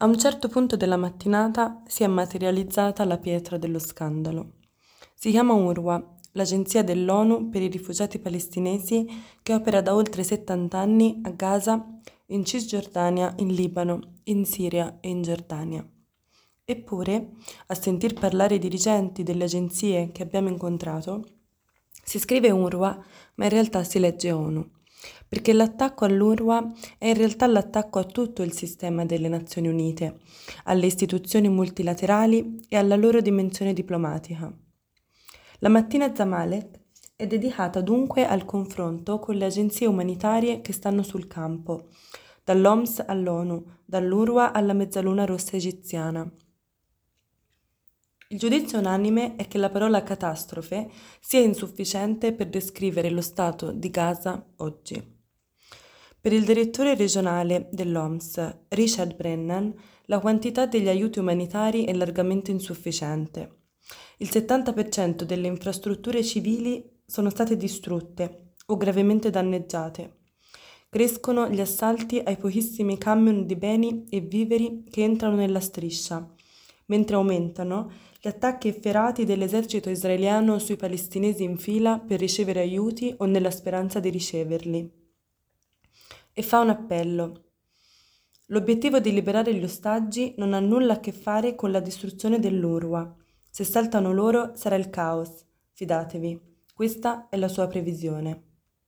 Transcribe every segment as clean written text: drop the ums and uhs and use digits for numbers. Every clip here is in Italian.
A un certo punto della mattinata si è materializzata la pietra dello scandalo. Si chiama UNRWA, l'agenzia dell'ONU per i rifugiati palestinesi che opera da oltre 70 anni a Gaza, in Cisgiordania, in Libano, in Siria e in Giordania. Eppure, a sentir parlare i dirigenti delle agenzie che abbiamo incontrato, si scrive UNRWA, ma in realtà si legge ONU, perché l'attacco all'UNRWA è in realtà l'attacco a tutto il sistema delle Nazioni Unite, alle istituzioni multilaterali e alla loro dimensione diplomatica. La mattina Zamalek è dedicata dunque al confronto con le agenzie umanitarie che stanno sul campo, dall'OMS all'ONU, dall'UNRWA alla Mezzaluna Rossa egiziana. Il giudizio unanime è che la parola catastrofe sia insufficiente per descrivere lo stato di Gaza oggi. Per il direttore regionale dell'OMS, Richard Brennan, la quantità degli aiuti umanitari è largamente insufficiente. Il 70% delle infrastrutture civili sono state distrutte o gravemente danneggiate. Crescono gli assalti ai pochissimi camion di beni e viveri che entrano nella striscia, mentre aumentano gli attacchi efferati dell'esercito israeliano sui palestinesi in fila per ricevere aiuti o nella speranza di riceverli. E fa un appello. L'obiettivo di liberare gli ostaggi non ha nulla a che fare con la distruzione dell'UNRWA. Se saltano loro sarà il caos, fidatevi. Questa è la sua previsione.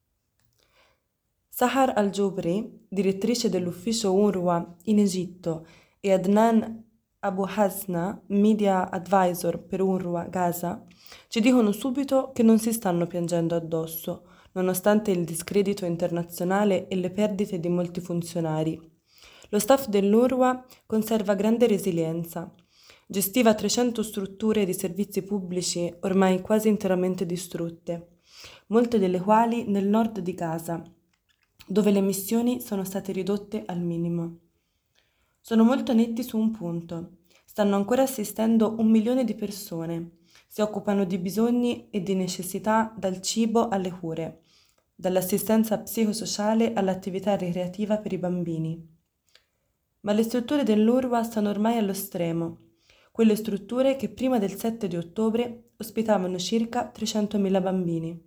Sahar al-Jubri, direttrice dell'ufficio UNRWA in Egitto, e Adnan Abu Hasna, media advisor per UNRWA Gaza, ci dicono subito che non si stanno piangendo addosso, nonostante il discredito internazionale e le perdite di molti funzionari. Lo staff dell'UNRWA conserva grande resilienza. Gestiva 300 strutture di servizi pubblici ormai quasi interamente distrutte, molte delle quali nel nord di Gaza, dove le missioni sono state ridotte al minimo. Sono molto netti su un punto. Stanno ancora assistendo 1 milione di persone. Si occupano di bisogni e di necessità dal cibo alle cure, dall'assistenza psicosociale all'attività ricreativa per i bambini. Ma le strutture dell'UNRWA stanno ormai allo stremo, quelle strutture che prima del 7 di ottobre ospitavano circa 300.000 bambini.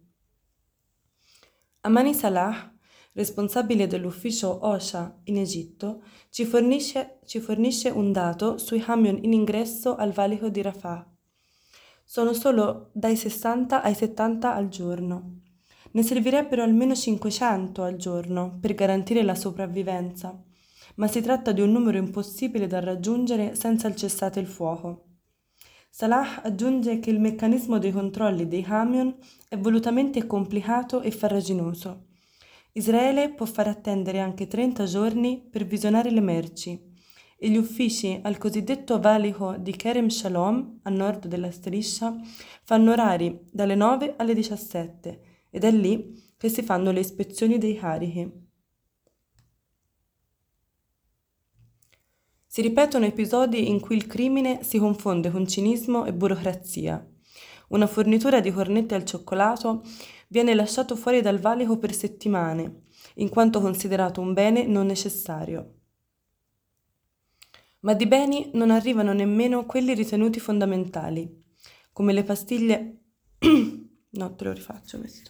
Amani Salah, responsabile dell'ufficio OSHA in Egitto, ci fornisce un dato sui camion in ingresso al valico di Rafah. Sono solo dai 60 ai 70 al giorno. Ne servirebbero almeno 500 al giorno per garantire la sopravvivenza, ma si tratta di un numero impossibile da raggiungere senza il cessate il fuoco. Salah aggiunge che il meccanismo dei controlli dei camion è volutamente complicato e farraginoso. Israele può far attendere anche 30 giorni per visionare le merci e gli uffici al cosiddetto valico di Kerem Shalom, a nord della striscia, fanno orari dalle 9 alle 17 ed è lì che si fanno le ispezioni dei carichi. Si ripetono episodi in cui il crimine si confonde con cinismo e burocrazia. Una fornitura di cornetti al cioccolato viene lasciato fuori dal valico per settimane, in quanto considerato un bene non necessario. Ma di beni non arrivano nemmeno quelli ritenuti fondamentali, come le pastiglie... No, te lo rifaccio questo.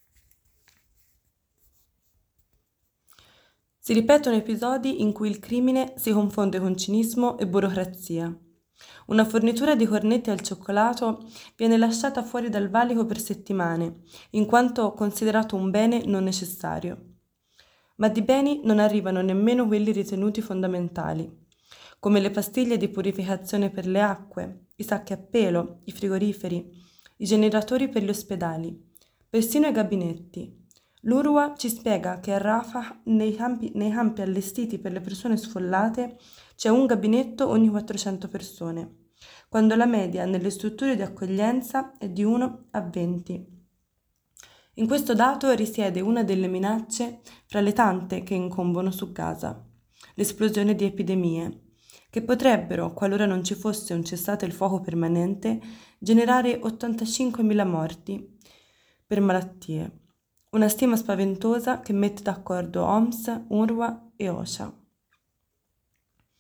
Si ripetono episodi in cui il crimine si confonde con cinismo e burocrazia. Una fornitura di cornetti al cioccolato viene lasciata fuori dal valico per settimane, in quanto considerato un bene non necessario. Ma di beni non arrivano nemmeno quelli ritenuti fondamentali, come le pastiglie di purificazione per le acque, i sacchi a pelo, i frigoriferi, i generatori per gli ospedali, persino i gabinetti. L'UNRWA ci spiega che a Rafah, nei campi allestiti per le persone sfollate, c'è un gabinetto ogni 400 persone, quando la media nelle strutture di accoglienza è di 1 a 20. In questo dato risiede una delle minacce fra le tante che incombono su Gaza, l'esplosione di epidemie, che potrebbero, qualora non ci fosse un cessate il fuoco permanente, generare 85.000 morti per malattie. Una stima spaventosa che mette d'accordo OMS, UNRWA e OSHA.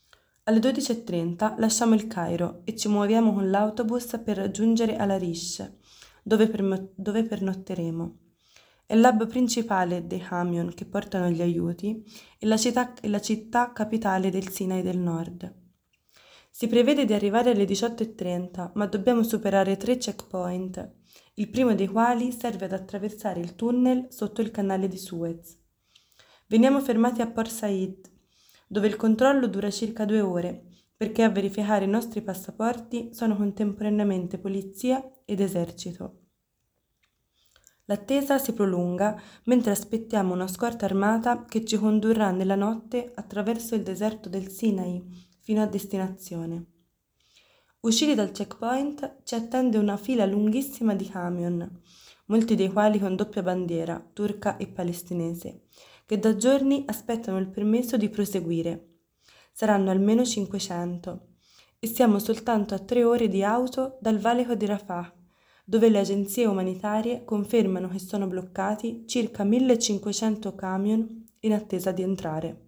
Alle 12:30 lasciamo il Cairo e ci muoviamo con l'autobus per raggiungere Al-Arish, dove pernotteremo. È l'hub principale dei camion che portano gli aiuti e la città capitale del Sinai del Nord. Si prevede di arrivare alle 18:30, ma dobbiamo superare 3 checkpoint, il primo dei quali serve ad attraversare il tunnel sotto il canale di Suez. Veniamo fermati a Port Said, dove il controllo dura circa 2 ore, perché a verificare i nostri passaporti sono contemporaneamente polizia ed esercito. L'attesa si prolunga mentre aspettiamo una scorta armata che ci condurrà nella notte attraverso il deserto del Sinai fino a destinazione. Usciti dal checkpoint ci attende una fila lunghissima di camion, molti dei quali con doppia bandiera, turca e palestinese, che da giorni aspettano il permesso di proseguire. Saranno almeno 500 e siamo soltanto a 3 ore di auto dal valico di Rafah, dove le agenzie umanitarie confermano che sono bloccati circa 1500 camion in attesa di entrare.